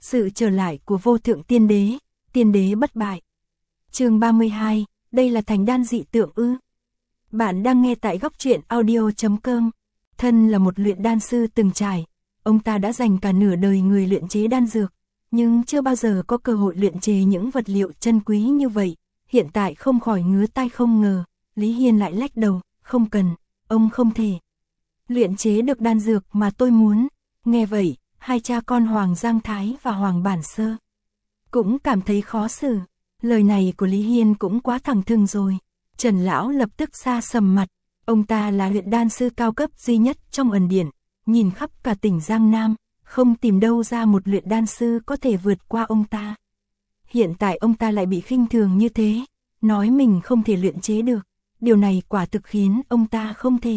Sự trở lại của vô thượng tiên đế bất bại. Chương 32, đây là thành đan dị tượng ư? Bạn đang nghe tại góc truyện audio.com. Thân là một luyện đan sư từng trải, ông ta đã dành cả nửa đời người luyện chế đan dược, nhưng chưa bao giờ có cơ hội luyện chế những vật liệu chân quý như vậy. Hiện tại không khỏi ngứa tai không ngờ, Lý Hiên lại lách đầu, không cần, ông không thể luyện chế được đan dược mà tôi muốn. Nghe vậy, hai cha con Hoàng Giang Thái và Hoàng Bản Sơ cũng cảm thấy khó xử. Lời này của Lý Hiên cũng quá thẳng thừng rồi. Trần Lão lập tức xa sầm mặt. Ông ta là luyện đan sư cao cấp duy nhất trong ẩn điện, nhìn khắp cả tỉnh Giang Nam, không tìm đâu ra một luyện đan sư có thể vượt qua ông ta. Hiện tại ông ta lại bị khinh thường như thế, nói mình không thể luyện chế được. Điều này quả thực khiến ông ta không thể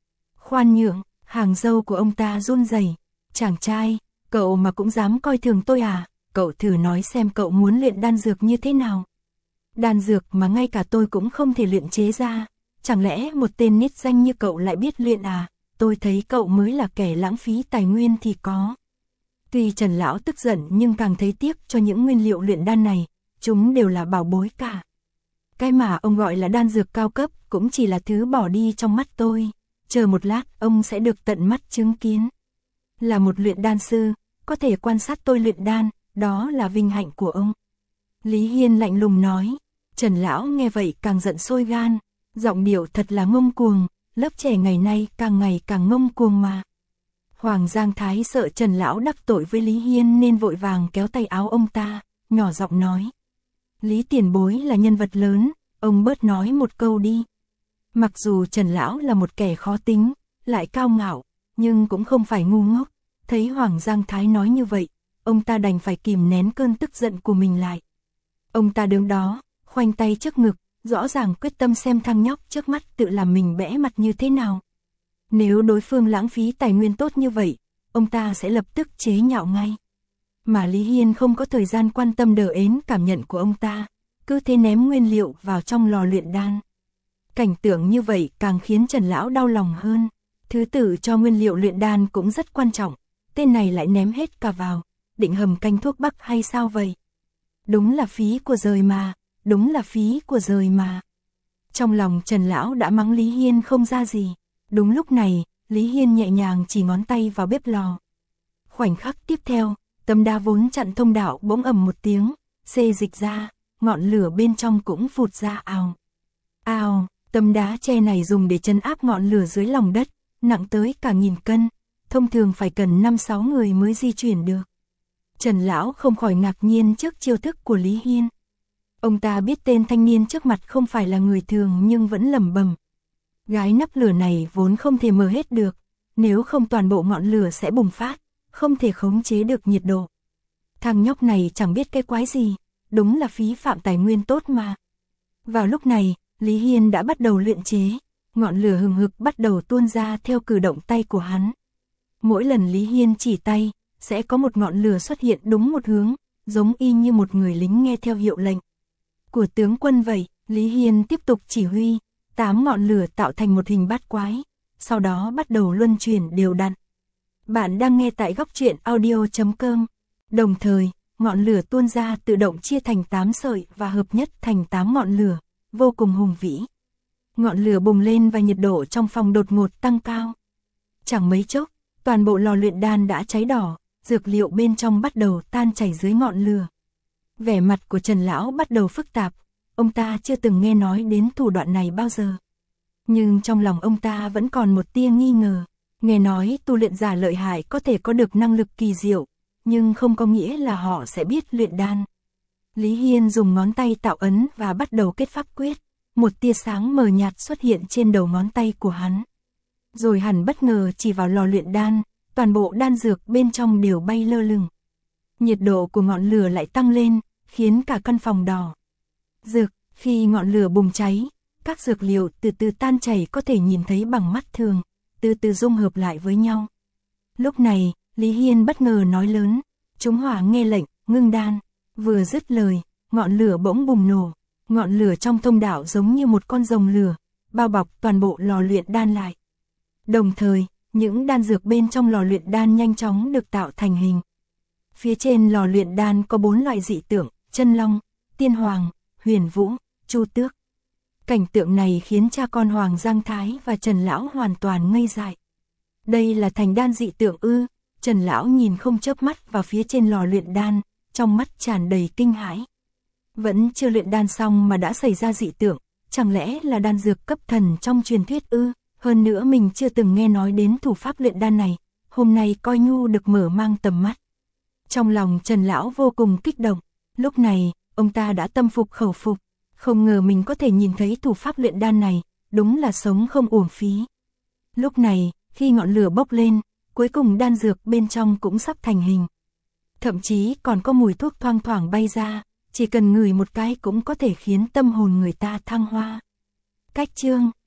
khoan nhượng. Hàng râu của ông ta run rẩy. Chàng trai, cậu mà cũng dám coi thường tôi à? Cậu thử nói xem cậu muốn luyện đan dược như thế nào? Đan dược mà ngay cả tôi cũng không thể luyện chế ra. Chẳng lẽ một tên nít danh như cậu lại biết luyện à? Tôi thấy cậu mới là kẻ lãng phí tài nguyên thì có. Tuy Trần Lão tức giận nhưng càng thấy tiếc cho những nguyên liệu luyện đan này, chúng đều là bảo bối cả. Cái mà ông gọi là đan dược cao cấp cũng chỉ là thứ bỏ đi trong mắt tôi. Chờ một lát ông sẽ được tận mắt chứng kiến. Là một luyện đan sư, có thể quan sát tôi luyện đan, đó là vinh hạnh của ông. Lý Hiên lạnh lùng nói. Trần Lão nghe vậy càng giận sôi gan, giọng điệu thật là ngông cuồng, lớp trẻ ngày nay càng ngày càng ngông cuồng mà. Hoàng Giang Thái sợ Trần Lão đắc tội với Lý Hiên nên vội vàng kéo tay áo ông ta, nhỏ giọng nói. Lý tiền bối là nhân vật lớn, ông bớt nói một câu đi. Mặc dù Trần Lão là một kẻ khó tính, lại cao ngạo, nhưng cũng không phải ngu ngốc. Thấy Hoàng Giang Thái nói như vậy, ông ta đành phải kìm nén cơn tức giận của mình lại. Ông ta đứng đó, khoanh tay trước ngực, rõ ràng quyết tâm xem thằng nhóc trước mắt tự làm mình bẽ mặt như thế nào. Nếu đối phương lãng phí tài nguyên tốt như vậy, ông ta sẽ lập tức chế nhạo ngay. Mà Lý Hiên không có thời gian quan tâm đờ ến cảm nhận của ông ta, cứ thế ném nguyên liệu vào trong lò luyện đan. Cảnh tượng như vậy càng khiến Trần Lão đau lòng hơn. Thứ tự cho nguyên liệu luyện đan cũng rất quan trọng, tên này lại ném hết cả vào, định hầm canh thuốc bắc hay sao vậy? Đúng là phí của giời mà, đúng là phí của giời mà. Trong lòng Trần Lão đã mắng Lý Hiên không ra gì. Đúng lúc này, Lý Hiên nhẹ nhàng chỉ ngón tay vào bếp lò. Khoảnh khắc tiếp theo, tấm đá vốn chặn thông đạo bỗng ầm một tiếng, xê dịch ra, ngọn lửa bên trong cũng phụt ra ào. Ào, tấm đá tre này dùng để trấn áp ngọn lửa dưới lòng đất, nặng tới cả 1000 cân, thông thường phải cần 5-6 người mới di chuyển được. Trần Lão không khỏi ngạc nhiên trước chiêu thức của Lý Hiên. Ông ta biết tên thanh niên trước mặt không phải là người thường nhưng vẫn lẩm bẩm. Gái nắp lửa này vốn không thể mở hết được, nếu không toàn bộ ngọn lửa sẽ bùng phát, không thể khống chế được nhiệt độ. Thằng nhóc này chẳng biết cái quái gì, đúng là phí phạm tài nguyên tốt mà. Vào lúc này, Lý Hiên đã bắt đầu luyện chế, ngọn lửa hừng hực bắt đầu tuôn ra theo cử động tay của hắn. Mỗi lần Lý Hiên chỉ tay, sẽ có một ngọn lửa xuất hiện đúng một hướng, giống y như một người lính nghe theo hiệu lệnh của tướng quân vậy. Lý Hiên tiếp tục chỉ huy, 8 ngọn lửa tạo thành một hình bát quái, sau đó bắt đầu luân chuyển đều đặn. Bạn đang nghe tại góc truyện audio.com. Đồng thời, ngọn lửa tuôn ra tự động chia thành 8 sợi và hợp nhất thành 8 ngọn lửa, vô cùng hùng vĩ. Ngọn lửa bùng lên và nhiệt độ trong phòng đột ngột tăng cao. Chẳng mấy chốc, toàn bộ lò luyện đan đã cháy đỏ, dược liệu bên trong bắt đầu tan chảy dưới ngọn lửa. Vẻ mặt của Trần Lão bắt đầu phức tạp, ông ta chưa từng nghe nói đến thủ đoạn này bao giờ. Nhưng trong lòng ông ta vẫn còn một tia nghi ngờ, nghe nói tu luyện giả lợi hại có thể có được năng lực kỳ diệu, nhưng không có nghĩa là họ sẽ biết luyện đan. Lý Hiên dùng ngón tay tạo ấn và bắt đầu kết pháp quyết, một tia sáng mờ nhạt xuất hiện trên đầu ngón tay của hắn. Rồi hắn bất ngờ chỉ vào lò luyện đan, toàn bộ đan dược bên trong đều bay lơ lửng. Nhiệt độ của ngọn lửa lại tăng lên, khiến cả căn phòng đỏ rực. Khi ngọn lửa bùng cháy, các dược liệu từ từ tan chảy có thể nhìn thấy bằng mắt thường, từ từ dung hợp lại với nhau. Lúc này, Lý Hiên bất ngờ nói lớn, chúng hỏa nghe lệnh, ngưng đan. Vừa dứt lời, ngọn lửa bỗng bùng nổ, ngọn lửa trong thông đạo giống như một con rồng lửa, bao bọc toàn bộ lò luyện đan lại. Đồng thời, những đan dược bên trong lò luyện đan nhanh chóng được tạo thành hình. Phía trên lò luyện đan có 4 loại dị tượng, chân long, tiên hoàng, huyền vũ, chu tước. Cảnh tượng này khiến cha con Hoàng Giang Thái và Trần Lão hoàn toàn ngây dại. Đây là thành đan dị tượng ư? Trần Lão nhìn không chớp mắt vào phía trên lò luyện đan, trong mắt tràn đầy kinh hãi. Vẫn chưa luyện đan xong mà đã xảy ra dị tượng, chẳng lẽ là đan dược cấp thần trong truyền thuyết ư? Hơn nữa mình chưa từng nghe nói đến thủ pháp luyện đan này, hôm nay coi như được mở mang tầm mắt. Trong lòng Trần Lão vô cùng kích động, lúc này, ông ta đã tâm phục khẩu phục, không ngờ mình có thể nhìn thấy thủ pháp luyện đan này, đúng là sống không uổng phí. Lúc này, khi ngọn lửa bốc lên, cuối cùng đan dược bên trong cũng sắp thành hình. Thậm chí còn có mùi thuốc thoang thoảng bay ra, chỉ cần ngửi một cái cũng có thể khiến tâm hồn người ta thăng hoa. Cách chương